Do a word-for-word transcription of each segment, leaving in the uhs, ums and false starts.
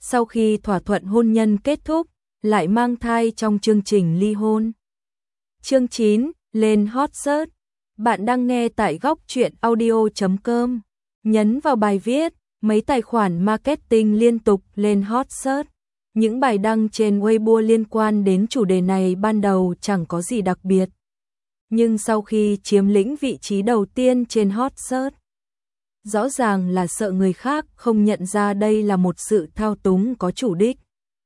sau khi thỏa thuận hôn nhân kết thúc, lại mang thai trong chương trình ly hôn. Chương chín, lên hot search. Bạn đang nghe tại góc truyện audio chấm com. Nhấn vào bài viết, mấy tài khoản marketing liên tục lên hot search. Những bài đăng trên Weibo liên quan đến chủ đề này ban đầu chẳng có gì đặc biệt. Nhưng sau khi chiếm lĩnh vị trí đầu tiên trên hot search, rõ ràng là sợ người khác không nhận ra đây là một sự thao túng có chủ đích.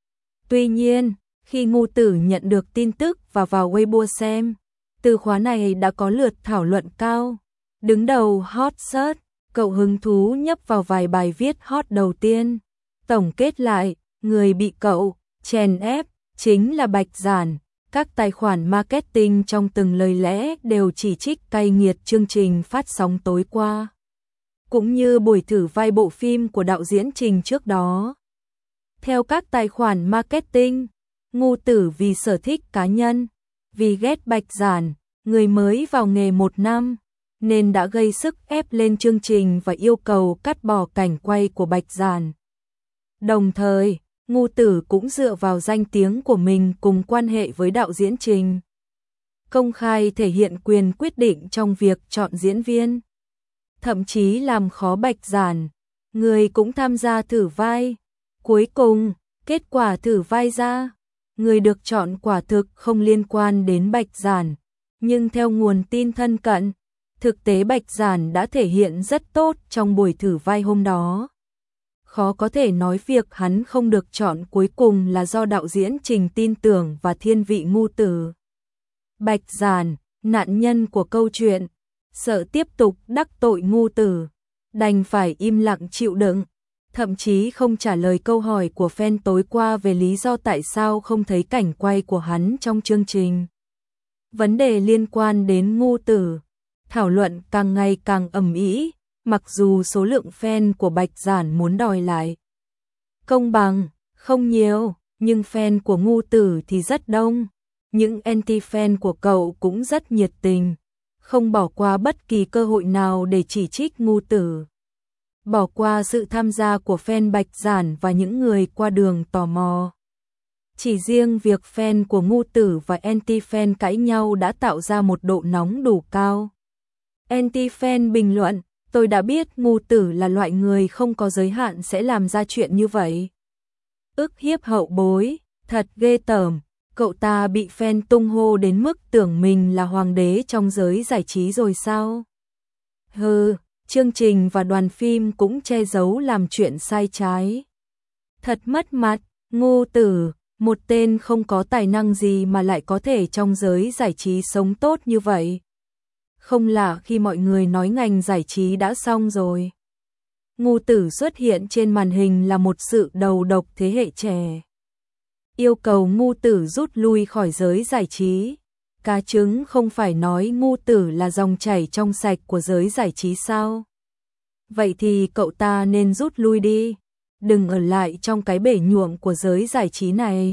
Tuy nhiên, khi Ngu Tử nhận được tin tức và vào Weibo xem, từ khóa này đã có lượt thảo luận cao. Đứng đầu hot search, cậu hứng thú nhấp vào vài bài viết hot đầu tiên. Tổng kết lại, người bị cậu chèn ép chính là Bạch Giản. Các tài khoản marketing trong từng lời lẽ đều chỉ trích cay nghiệt chương trình phát sóng tối qua, cũng như buổi thử vai bộ phim của đạo diễn Trình trước đó. Theo các tài khoản marketing, Ngu Tử vì sở thích cá nhân, vì ghét Bạch Giản, người mới vào nghề một năm, nên đã gây sức ép lên chương trình và yêu cầu cắt bỏ cảnh quay của Bạch Giản. Đồng thời, Ngu Tử cũng dựa vào danh tiếng của mình cùng quan hệ với đạo diễn Trình, công khai thể hiện quyền quyết định trong việc chọn diễn viên, thậm chí làm khó Bạch Giản. Người cũng tham gia thử vai. Cuối cùng, kết quả thử vai ra, người được chọn quả thực không liên quan đến Bạch Giản, nhưng theo nguồn tin thân cận, thực tế Bạch Giản đã thể hiện rất tốt trong buổi thử vai hôm đó. Khó có thể nói việc hắn không được chọn cuối cùng là do đạo diễn Trình tin tưởng và thiên vị Ngu Tử. Bạch Giản, nạn nhân của câu chuyện, sợ tiếp tục đắc tội Ngu Tử, đành phải im lặng chịu đựng, thậm chí không trả lời câu hỏi của fan tối qua về lý do tại sao không thấy cảnh quay của hắn trong chương trình. Vấn đề liên quan đến Ngu Tử, thảo luận càng ngày càng ầm ĩ, mặc dù số lượng fan của Bạch Giản muốn đòi lại công bằng không nhiều, nhưng fan của Ngu Tử thì rất đông. Những anti-fan của cậu cũng rất nhiệt tình, không bỏ qua bất kỳ cơ hội nào để chỉ trích Ngu Tử. Bỏ qua sự tham gia của fan Bạch Giản và những người qua đường tò mò. Chỉ riêng việc fan của Ngu Tử và anti-fan cãi nhau đã tạo ra một độ nóng đủ cao. Anti-fan bình luận, tôi đã biết Ngu Tử là loại người không có giới hạn sẽ làm ra chuyện như vậy. Ức hiếp hậu bối, thật ghê tởm, cậu ta bị fan tung hô đến mức tưởng mình là hoàng đế trong giới giải trí rồi sao? Hừ, chương trình và đoàn phim cũng che giấu làm chuyện sai trái. Thật mất mặt, Ngu Tử, một tên không có tài năng gì mà lại có thể trong giới giải trí sống tốt như vậy. Không lạ khi mọi người nói ngành giải trí đã xong rồi. Ngu Tử xuất hiện trên màn hình là một sự đầu độc thế hệ trẻ. Yêu cầu Ngu Tử rút lui khỏi giới giải trí. Cá trứng không phải nói Ngu Tử là dòng chảy trong sạch của giới giải trí sao? Vậy thì cậu ta nên rút lui đi, đừng ở lại trong cái bể nhuộm của giới giải trí này.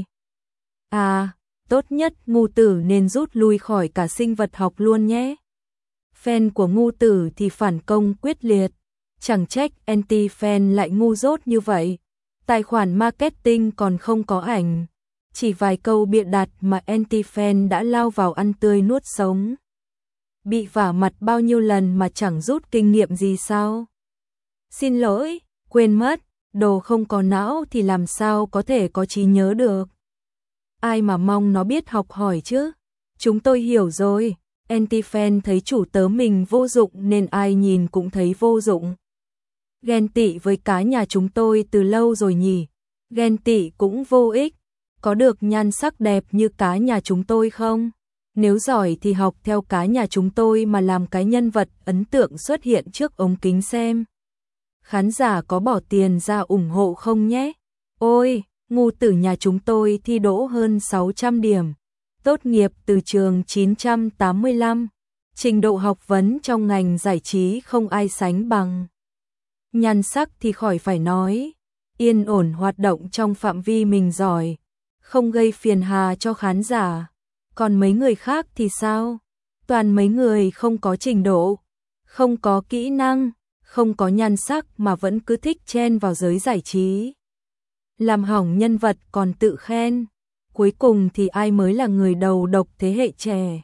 À, tốt nhất Ngu Tử nên rút lui khỏi cả sinh vật học luôn nhé. Fan của Ngu Tử thì phản công quyết liệt, chẳng trách anti-fan lại ngu dốt như vậy. Tài khoản marketing còn không có ảnh, chỉ vài câu bịa đặt mà anti-fan đã lao vào ăn tươi nuốt sống. Bị vả mặt bao nhiêu lần mà chẳng rút kinh nghiệm gì sao? Xin lỗi, quên mất, đồ không có não thì làm sao có thể có trí nhớ được. Ai mà mong nó biết học hỏi chứ? Chúng tôi hiểu rồi. Anti-fan thấy chủ tớ mình vô dụng nên ai nhìn cũng thấy vô dụng. Ghen tị với cá nhà chúng tôi từ lâu rồi nhỉ? Ghen tị cũng vô ích. Có được nhan sắc đẹp như cá nhà chúng tôi không? Nếu giỏi thì học theo cá nhà chúng tôi mà làm cái nhân vật ấn tượng xuất hiện trước ống kính xem. Khán giả có bỏ tiền ra ủng hộ không nhé? Ôi, Ngu Tử nhà chúng tôi thi đỗ hơn sáu trăm điểm. Tốt nghiệp từ trường chín trăm tám mươi lăm, trình độ học vấn trong ngành giải trí không ai sánh bằng. Nhan sắc thì khỏi phải nói, yên ổn hoạt động trong phạm vi mình giỏi, không gây phiền hà cho khán giả. Còn mấy người khác thì sao? Toàn mấy người không có trình độ, không có kỹ năng, không có nhan sắc mà vẫn cứ thích chen vào giới giải trí. làm hỏng nhân vật còn tự khen. Cuối cùng thì ai mới là người đầu độc thế hệ trẻ.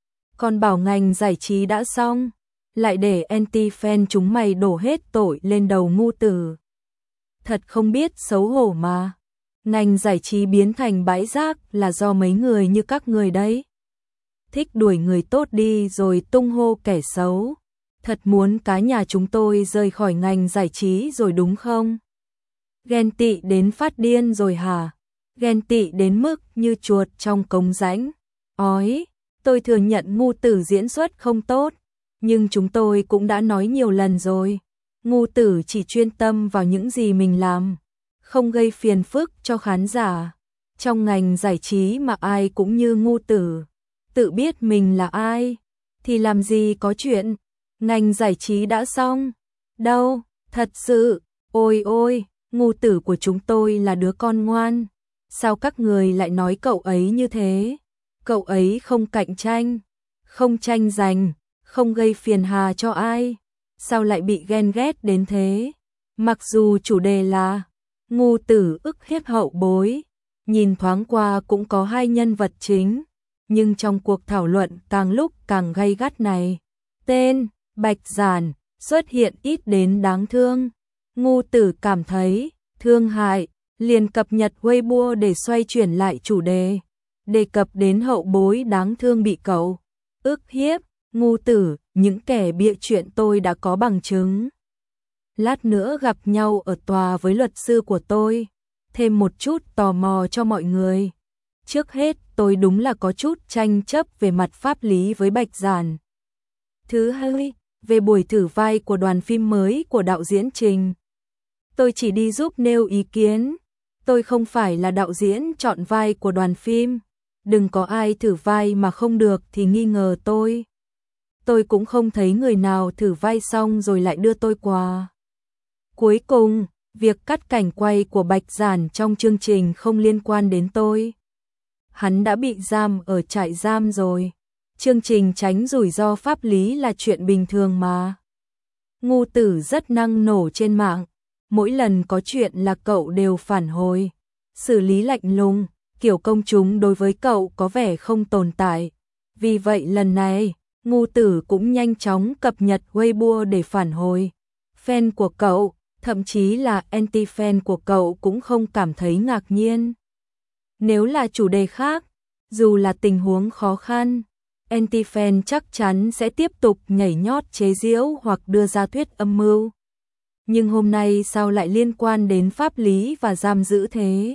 Còn bảo ngành giải trí đã xong, lại để anti-fan chúng mày đổ hết tội lên đầu ngu tử. Thật không biết xấu hổ mà. Ngành giải trí biến thành bãi rác là do mấy người như các người đấy. Thích đuổi người tốt đi rồi tung hô kẻ xấu. Thật muốn cả nhà chúng tôi rời khỏi ngành giải trí rồi đúng không? Ghen tị đến phát điên rồi hả? Ghen tị đến mức như chuột trong cống rãnh. Ói, tôi thừa nhận ngu tử diễn xuất không tốt, nhưng chúng tôi cũng đã nói nhiều lần rồi. Ngu tử chỉ chuyên tâm vào những gì mình làm, không gây phiền phức cho khán giả. Trong ngành giải trí mà ai cũng như ngu tử, tự biết mình là ai, thì làm gì có chuyện ngành giải trí đã xong. Đâu, thật sự, ôi ôi, ngu tử của chúng tôi là đứa con ngoan. Sao các người lại nói cậu ấy như thế? Cậu ấy không cạnh tranh, không tranh giành, không gây phiền hà cho ai. Sao lại bị ghen ghét đến thế? Mặc dù chủ đề là ngu tử ức hiếp hậu bối, nhìn thoáng qua cũng có hai nhân vật chính, nhưng trong cuộc thảo luận càng lúc càng gay gắt này, tên Bạch Giản xuất hiện ít đến đáng thương. Ngu tử cảm thấy thương hại, liền cập nhật Weibo để xoay chuyển lại chủ đề, đề cập đến hậu bối đáng thương bị cậu ức hiếp. Ngu tử, những kẻ bịa chuyện tôi đã có bằng chứng. Lát nữa gặp nhau ở tòa với luật sư của tôi, thêm một chút tò mò cho mọi người. Trước hết, tôi đúng là có chút tranh chấp về mặt pháp lý với Bạch Giản. Thứ hai, về buổi thử vai của đoàn phim mới của đạo diễn Trình. Tôi chỉ đi giúp nêu ý kiến, tôi không phải là đạo diễn chọn vai của đoàn phim. Đừng có ai thử vai mà không được thì nghi ngờ tôi. Tôi cũng không thấy người nào thử vai xong rồi lại đưa tôi quà. Cuối cùng, việc cắt cảnh quay của Bạch Giản trong chương trình không liên quan đến tôi. Hắn đã bị giam ở trại giam rồi. Chương trình tránh rủi ro pháp lý là chuyện bình thường mà. Ngu tử rất năng nổ trên mạng. Mỗi lần có chuyện là cậu đều phản hồi, xử lý lạnh lùng, kiểu công chúng đối với cậu có vẻ không tồn tại. Vì vậy lần này, ngu tử cũng nhanh chóng cập nhật Weibo để phản hồi. Fan của cậu, thậm chí là anti-fan của cậu cũng không cảm thấy ngạc nhiên. Nếu là chủ đề khác, dù là tình huống khó khăn, anti-fan chắc chắn sẽ tiếp tục nhảy nhót chế giễu hoặc đưa ra thuyết âm mưu. Nhưng hôm nay sao lại liên quan đến pháp lý và giam giữ thế?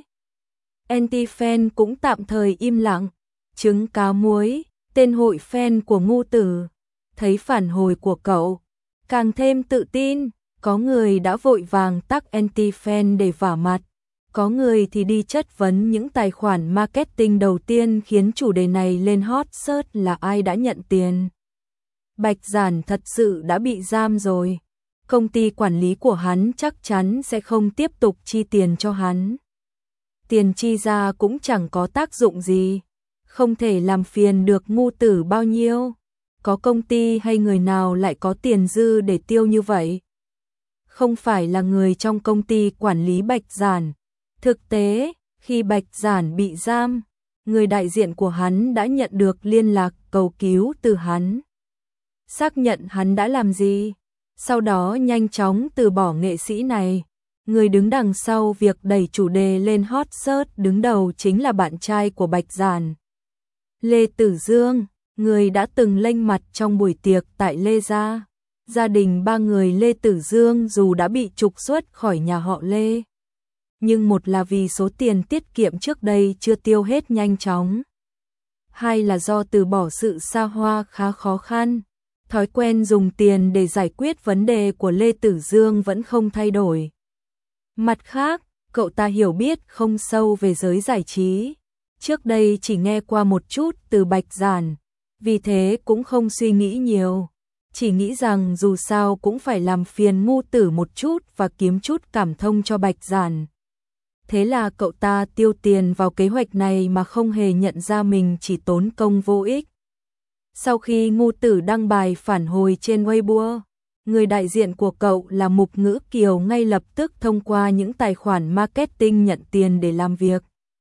Anti-fan cũng tạm thời im lặng, trứng cá muối, tên hội fan của ngu tử. Thấy phản hồi của cậu, càng thêm tự tin, có người đã vội vàng tag anti-fan để vả mặt. Có người thì đi chất vấn những tài khoản marketing đầu tiên khiến chủ đề này lên hot search là ai đã nhận tiền. Bạch Giản thật sự đã bị giam rồi. Công ty quản lý của hắn chắc chắn sẽ không tiếp tục chi tiền cho hắn. Tiền chi ra cũng chẳng có tác dụng gì, không thể làm phiền được ngu tử bao nhiêu. Có công ty hay người nào lại có tiền dư để tiêu như vậy? Không phải là người trong công ty quản lý Bạch Giản. Thực tế, khi Bạch Giản bị giam, người đại diện của hắn đã nhận được liên lạc cầu cứu từ hắn. Xác nhận hắn đã làm gì, sau đó nhanh chóng từ bỏ nghệ sĩ này. Người đứng đằng sau việc đẩy chủ đề lên hot search đứng đầu chính là bạn trai của Bạch Giản, Lê Tử Dương, người đã từng lênh mặt trong buổi tiệc tại Lê gia. Gia đình ba người Lê Tử Dương dù đã bị trục xuất khỏi nhà họ Lê, nhưng một là vì số tiền tiết kiệm trước đây chưa tiêu hết nhanh chóng, hai là do từ bỏ sự xa hoa khá khó khăn. Thói quen dùng tiền để giải quyết vấn đề của Lê Tử Dương vẫn không thay đổi. Mặt khác, cậu ta hiểu biết không sâu về giới giải trí. Trước đây chỉ nghe qua một chút từ Bạch Giản, vì thế cũng không suy nghĩ nhiều. Chỉ nghĩ rằng dù sao cũng phải làm phiền ngu tử một chút và kiếm chút cảm thông cho Bạch Giản. Thế là cậu ta tiêu tiền vào kế hoạch này mà không hề nhận ra mình chỉ tốn công vô ích. Sau khi ngu tử đăng bài phản hồi trên Weibo, người đại diện của cậu là Mục Ngữ Kiều ngay lập tức thông qua những tài khoản marketing nhận tiền để làm việc.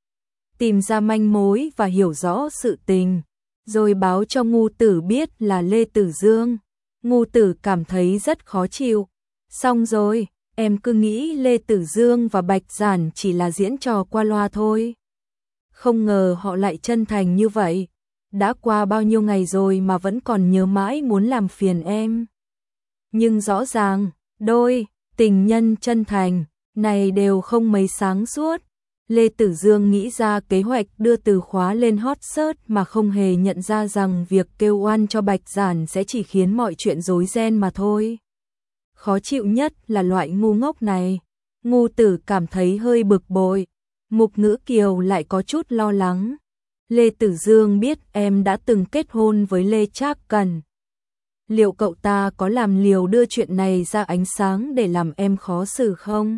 Tìm ra manh mối và hiểu rõ sự tình, rồi báo cho Ngu Tử biết là Lê Tử Dương. Ngu Tử cảm thấy rất khó chịu. Xong rồi, em cứ nghĩ Lê Tử Dương và Bạch Giản chỉ là diễn trò qua loa thôi. Không ngờ họ lại chân thành như vậy. Đã qua bao nhiêu ngày rồi mà vẫn còn nhớ mãi muốn làm phiền em. Nhưng rõ ràng, đôi tình nhân chân thành này đều không mấy sáng suốt. Lê Tử Dương nghĩ ra kế hoạch đưa từ khóa lên hot search mà không hề nhận ra rằng việc kêu oan cho Bạch Giản sẽ chỉ khiến mọi chuyện rối ren mà thôi. Khó chịu nhất là loại ngu ngốc này. Ngu Tử cảm thấy hơi bực bội. Mục Ngữ Kiều lại có chút lo lắng. Lê Tử Dương biết em đã từng kết hôn với Lê Trác Cần. Liệu cậu ta có làm liều đưa chuyện này ra ánh sáng để làm em khó xử không?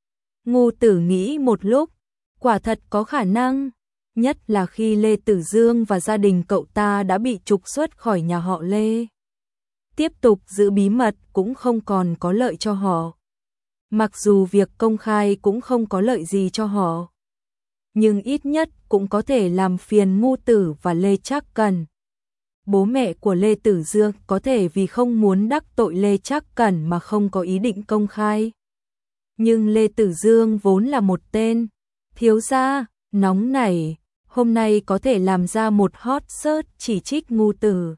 Ngu Tử nghĩ một lúc, quả thật có khả năng, nhất là khi Lê Tử Dương và gia đình cậu ta đã bị trục xuất khỏi nhà họ Lê. Tiếp tục giữ bí mật cũng không còn có lợi cho họ. Mặc dù việc công khai cũng không có lợi gì cho họ, nhưng ít nhất cũng có thể làm phiền Ngu Tử và Lê Trác Cần. Bố mẹ của Lê Tử Dương có thể vì không muốn đắc tội Lê Trác Cần mà không có ý định công khai. Nhưng Lê Tử Dương vốn là một tên thiếu gia nóng nảy, hôm nay có thể làm ra một hot search chỉ trích Ngu Tử.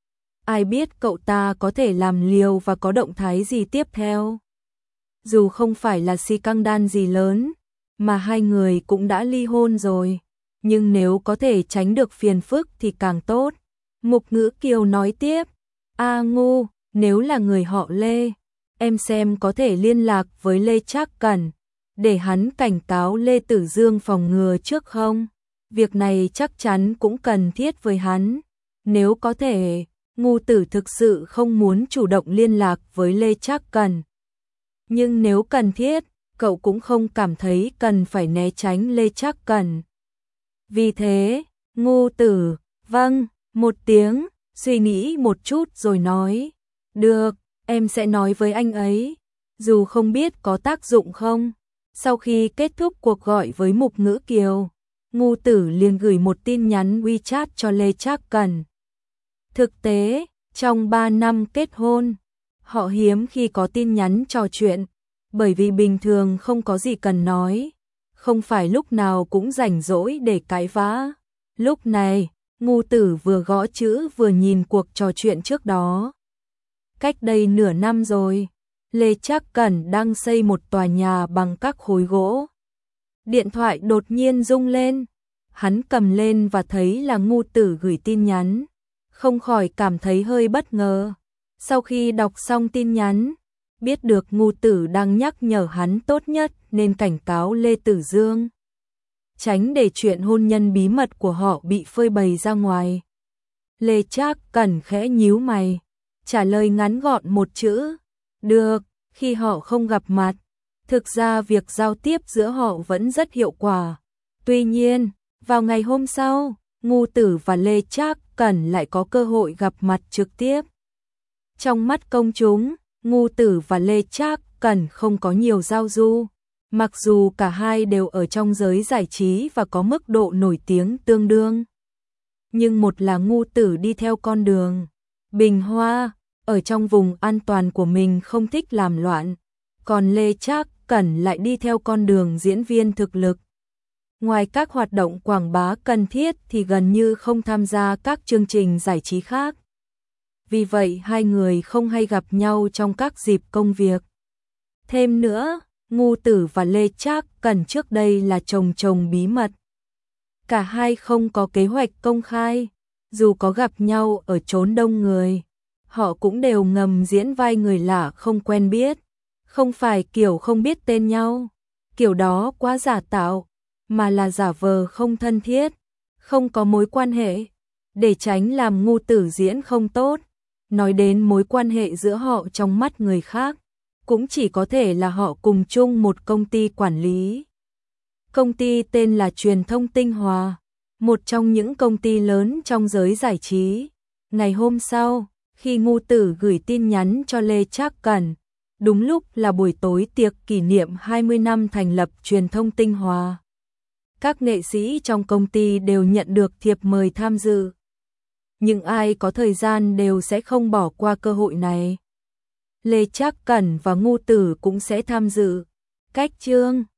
Ai biết cậu ta có thể làm liều và có động thái gì tiếp theo. Dù không phải là si căng đan gì lớn, mà hai người cũng đã ly hôn rồi, nhưng nếu có thể tránh được phiền phức thì càng tốt. Mục Ngữ Kiều nói tiếp, A Ngu, nếu là người họ Lê, em xem có thể liên lạc với Lê Trác Cần, để hắn cảnh cáo Lê Tử Dương phòng ngừa trước không? Việc này chắc chắn cũng cần thiết với hắn. Nếu có thể, Ngu Tử thực sự không muốn chủ động liên lạc với Lê Trác Cần. Nhưng nếu cần thiết, cậu cũng không cảm thấy cần phải né tránh Lê Trác Cần. Vì thế, Ngu Tử, vâng, một tiếng, suy nghĩ một chút rồi nói, được, em sẽ nói với anh ấy, dù không biết có tác dụng không. Sau khi kết thúc cuộc gọi với Mục Ngữ Kiều, Ngu Tử liền gửi một tin nhắn WeChat cho Lê Trác Cần. Thực tế, trong ba năm kết hôn, họ hiếm khi có tin nhắn trò chuyện, bởi vì bình thường không có gì cần nói, không phải lúc nào cũng rảnh rỗi để cãi vã. Lúc này, Ngu Tử vừa gõ chữ vừa nhìn cuộc trò chuyện trước đó. Cách đây nửa năm rồi, Lê Trác Cần đang xây một tòa nhà bằng các khối gỗ. Điện thoại đột nhiên rung lên, hắn cầm lên và thấy là Ngu Tử gửi tin nhắn, không khỏi cảm thấy hơi bất ngờ. Sau khi đọc xong tin nhắn, biết được Ngu Tử đang nhắc nhở hắn tốt nhất nên cảnh cáo Lê Tử Dương, tránh để chuyện hôn nhân bí mật của họ bị phơi bày ra ngoài. Lê Trác Cần khẽ nhíu mày, trả lời ngắn gọn một chữ, được. Khi họ không gặp mặt, thực ra việc giao tiếp giữa họ vẫn rất hiệu quả. Tuy nhiên, vào ngày hôm sau, Ngu Tử và Lê Trác Cần lại có cơ hội gặp mặt trực tiếp. Trong mắt công chúng, Ngu Tử và Lê Trác Cần không có nhiều giao du, mặc dù cả hai đều ở trong giới giải trí và có mức độ nổi tiếng tương đương. Nhưng một là Ngu Tử đi theo con đường bình hoa, ở trong vùng an toàn của mình không thích làm loạn, còn Lê Trác Cần lại đi theo con đường diễn viên thực lực. Ngoài các hoạt động quảng bá cần thiết thì gần như không tham gia các chương trình giải trí khác. Vì vậy hai người không hay gặp nhau trong các dịp công việc. Thêm nữa, Ngu Tử và Lê Trác Cần trước đây là chồng chồng bí mật. Cả hai không có kế hoạch công khai, dù có gặp nhau ở chốn đông người, họ cũng đều ngầm diễn vai người lạ không quen biết, không phải kiểu không biết tên nhau, kiểu đó quá giả tạo, mà là giả vờ không thân thiết, không có mối quan hệ, để tránh làm Ngu Tử diễn không tốt. Nói đến mối quan hệ giữa họ trong mắt người khác, cũng chỉ có thể là họ cùng chung một công ty quản lý. Công ty tên là Truyền thông Tinh Hòa, một trong những công ty lớn trong giới giải trí. Ngày hôm sau, Khi Ngô Tử gửi tin nhắn cho Lê Trác Cẩn, đúng lúc là buổi tối tiệc kỷ niệm hai mươi năm thành lập truyền thông Tinh Hòa. Các nghệ sĩ trong công ty đều nhận được thiệp mời tham dự. Nhưng ai có thời gian đều sẽ không bỏ qua cơ hội này. Lê Trác Cẩn và Ngô Tử cũng sẽ tham dự. Cách chương